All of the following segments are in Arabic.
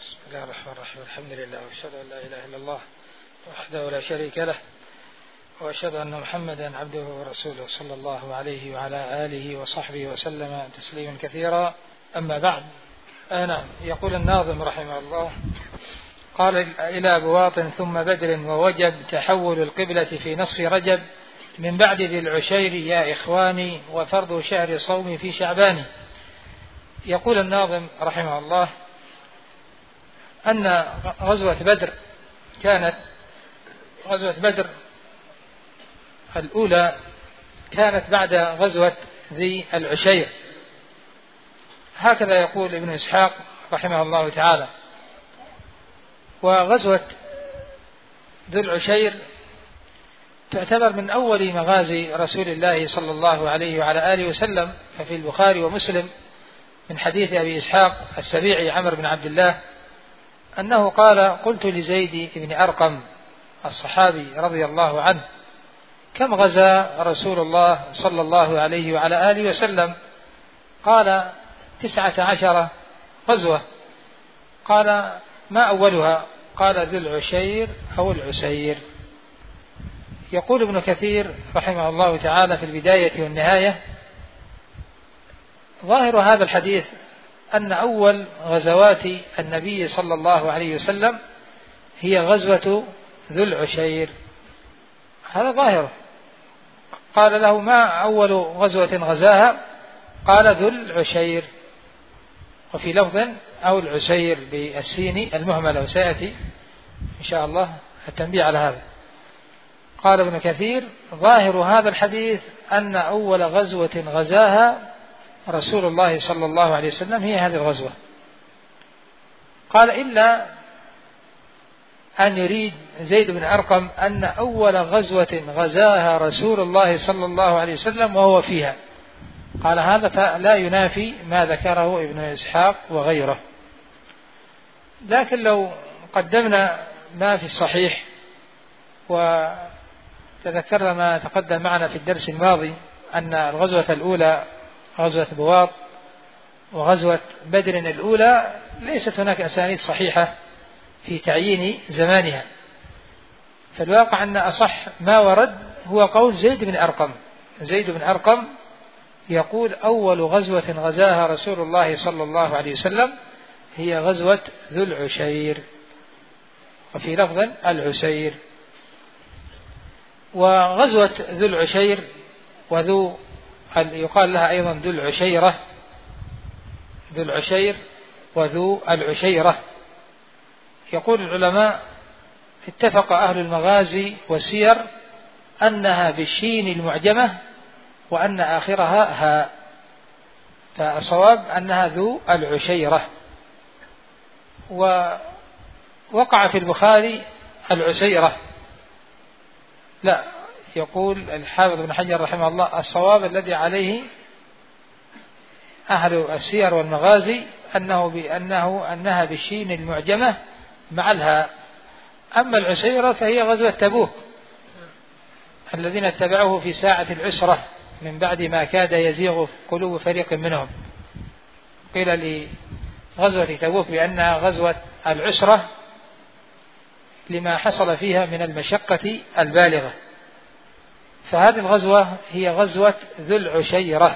بسم الله الرحمن الرحيم. الحمد لله وأشهد أن لا إله إلا الله وحده لا شريك له، وأشهد أن محمدا عبده ورسوله صلى الله عليه وعلى آله وصحبه وسلم تسليما كثيرا. أما بعد، نعم، يقول الناظم رحمه الله: قال إلى بواط ثم بدر ووجب تحول القبلة في نصف رجب من بعد ذي العشير يا إخواني وفرض شهر الصوم في شعبان. يقول الناظم رحمه الله أن غزوة بدر الأولى كانت بعد غزوة ذي العشير، هكذا يقول ابن إسحاق رحمه الله تعالى. وغزوة ذي العشير تعتبر من أول مغازي رسول الله صلى الله عليه وعلى آله وسلم، ففي البخاري ومسلم من حديث أبي إسحاق السبيعي عمرو بن عبد الله أنه قال: قلت لزيد بن أرقم الصحابي رضي الله عنه: كم غزا رسول الله صلى الله عليه وعلى آله وسلم؟ قال: 19 غزوة. قال: ما أولها؟ قال: ذو العشير أو العسير. يقول ابن كثير رحمه الله تعالى في البداية والنهاية: ظاهر هذا الحديث أن أول غزوات النبي صلى الله عليه وسلم هي غزوة ذو العشير، هذا ظاهره. قال له: ما أول غزوة غزاها؟ قال: ذو العشير، وفي لفظ أو العسير بالسين المهملة، وسيأتي إن شاء الله التنبيه على هذا. قال ابن كثير: ظاهر هذا الحديث أن أول غزوة غزاها رسول الله صلى الله عليه وسلم هي هذه الغزوة. قال: إلا أن يريد زيد بن أرقم أن أول غزوة غزاها رسول الله صلى الله عليه وسلم وهو فيها. قال: هذا فلا ينافي ما ذكره ابن إسحاق وغيره. لكن لو قدمنا ما في الصحيح وتذكرنا ما تقدم معنا في الدرس الماضي أن الغزوة الأولى غزوة بواط وغزوة بدر الأولى ليست هناك أسانيد صحيحة في تعيين زمانها، فالواقع أن أصح ما ورد هو قول زيد بن أرقم. زيد بن أرقم يقول: أول غزوة غزاها رسول الله صلى الله عليه وسلم هي غزوة ذو العشير، وفي لفظ العسير. وغزوة ذو العشير وذو يقال لها أيضا ذو العشيرة، ذو العشير وذو العشيرة. يقول العلماء: اتفق أهل المغازي والسير أنها بالشين المعجمة وأن آخرها هاء، فالصواب أنها ذو العشيرة. ووقع في البخاري العسيرة، لا، يقول الحافظ بن حجر رحمه الله: الصواب الذي عليه أهل السير والمغازي أنها بالشين المعجمة مع الهاء. أما العسيرة فهي غزوة تبوك الذين اتبعوه في ساعة العسرة من بعد ما كاد يزيغ قلوب فريق منهم. قيل لغزوة تبوك بأنها غزوة العسرة لما حصل فيها من المشقة البالغة، فهذه الغزوة هي غزوة ذو العشيرة.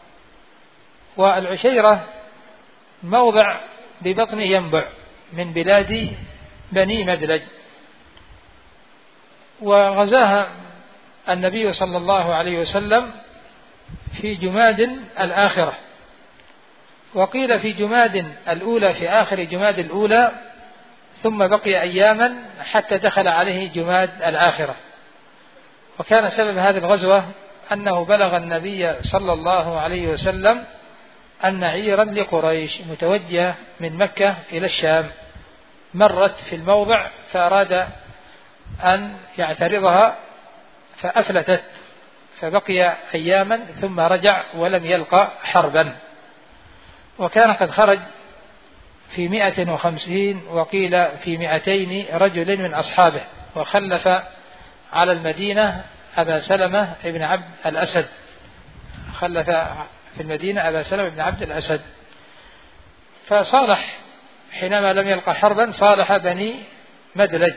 والعشيرة موضع ببطن ينبع من بلاد بني مدلج، وغزاها النبي صلى الله عليه وسلم في جماد الآخرة، وقيل في جماد الأولى، في آخر جماد الأولى، ثم بقي أياما حتى دخل عليه جماد الآخرة. وكان سبب هذه الغزوة أنه بلغ النبي صلى الله عليه وسلم أن عيرا لقريش متوجهة من مكة إلى الشام مرت في الموضع، فأراد أن يعترضها فأفلتت، فبقي أياما ثم رجع ولم يلقى حربا. وكان قد خرج في 150 وقيل في 200 رجل من أصحابه، وخلف على المدينة أبا سلمة بن عبد الأسد، خلف في المدينة أبا سلمة بن عبد الأسد. فصالح حينما لم يلقى حربا صالح بني مدلج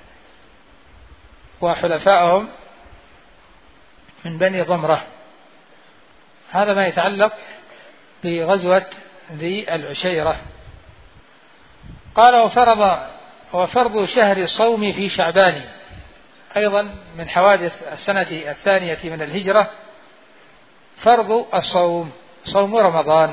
وحلفائهم من بني ضمرة. هذا ما يتعلق بغزوة ذي العشيرة. قال وفرض شهر الصوم في شعبان، أيضا من حوادث السنة الثانية من الهجرة فرض الصوم، صوم رمضان.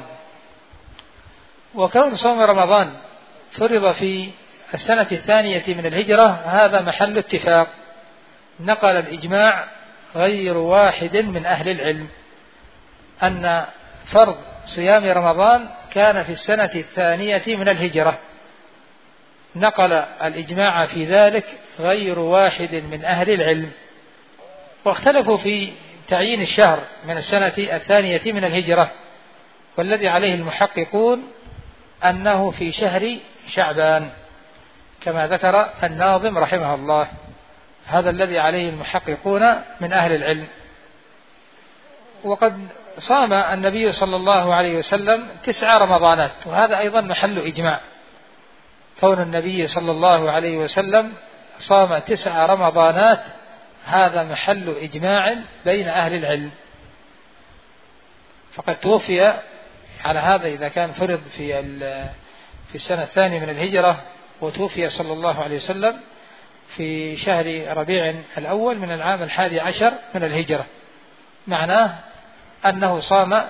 وكون صوم رمضان فرض في السنة الثانية من الهجرة هذا محل اتفاق، نقل الإجماع غير واحد من أهل العلم أن فرض صيام رمضان كان في السنة الثانية من الهجرة، نقل الإجماع في ذلك غير واحد من أهل العلم. واختلفوا في تعيين الشهر من السنة الثانية من الهجرة، والذي عليه المحققون أنه في شهر شعبان كما ذكر الناظم رحمه الله، هذا الذي عليه المحققون من أهل العلم. وقد صام النبي صلى الله عليه وسلم 9 رمضانات، وهذا أيضا محل إجماع، كون النبي صلى الله عليه وسلم صام 9 رمضانات هذا محل إجماع بين أهل العلم. فقد توفي على هذا إذا كان فرض في السنة الثانية من الهجرة، وتوفي صلى الله عليه وسلم في شهر ربيع الأول من العام 11 من الهجرة، معناه أنه صام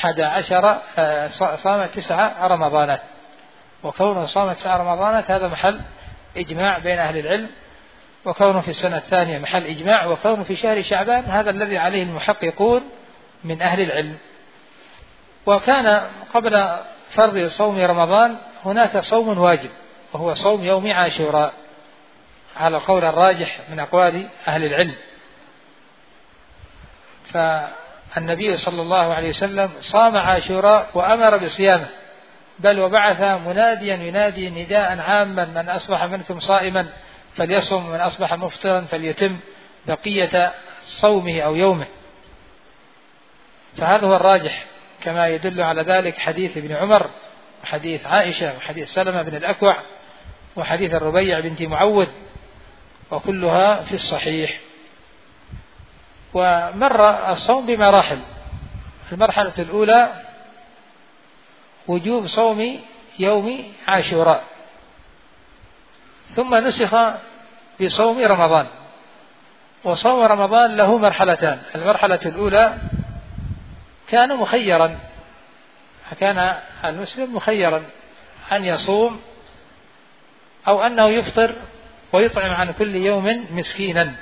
9 رمضانات، وكونه صام 9 رمضانات هذا محل إجماع بين أهل العلم، وكونه في السنة الثانية محل إجماع، وكونه في شهر شعبان هذا الذي عليه المحققون من أهل العلم. وكان قبل فرض صوم رمضان هناك صوم واجب، وهو صوم يوم عاشوراء على القول الراجح من أقوال أهل العلم. فالنبي صلى الله عليه وسلم صام عاشوراء وأمر بصيامه، بل وبعث مناديا ينادي نداء عاما: من أصبح منكم صائما فليصم، ومن أصبح مفطرا فليتم بقية صومه أو يومه. فهذا هو الراجح، كما يدل على ذلك حديث ابن عمر وحديث عائشة وحديث سلمة بن الأكوع وحديث الربيع بنت معوذ، وكلها في الصحيح. ومر الصوم بمراحل. المرحلة الأولى وجوب صوم يوم عاشوراء، ثم نسخ بصوم رمضان. وصوم رمضان له مرحلتان: المرحلة الأولى كان مخيرا، كان المسلم مخيرا أن يصوم أو أنه يفطر ويطعم عن كل يوم مسكينا،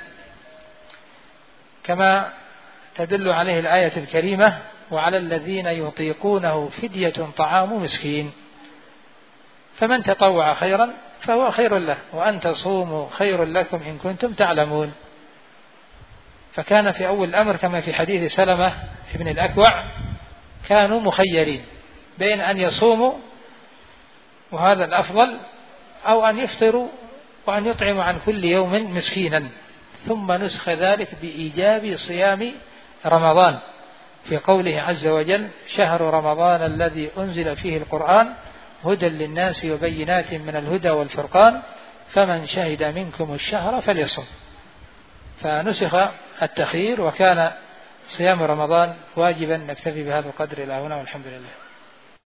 كما تدل عليه الآية الكريمة: وعلى الذين يطيقونه فدية طعام مسكين، فمن تطوع خيرا فهو خير له، وأن تصوموا خير لكم إن كنتم تعلمون. فكان في أول الأمر كما في حديث سلمة بن الأكوع كانوا مخيرين بين أن يصوموا وهذا الأفضل، أو أن يفطروا وأن يطعموا عن كل يوم مسكينا. ثم نسخ ذلك بإيجاب صيام رمضان في قوله عز وجل: شهر رمضان الذي أنزل فيه القرآن هدى للناس وبينات من الهدى والفرقان فمن شهد منكم الشهر فليصم. فنسخ التخيير، وكان صيام رمضان واجبا. نكتفي بهذا القدر إلى هنا، والحمد لله.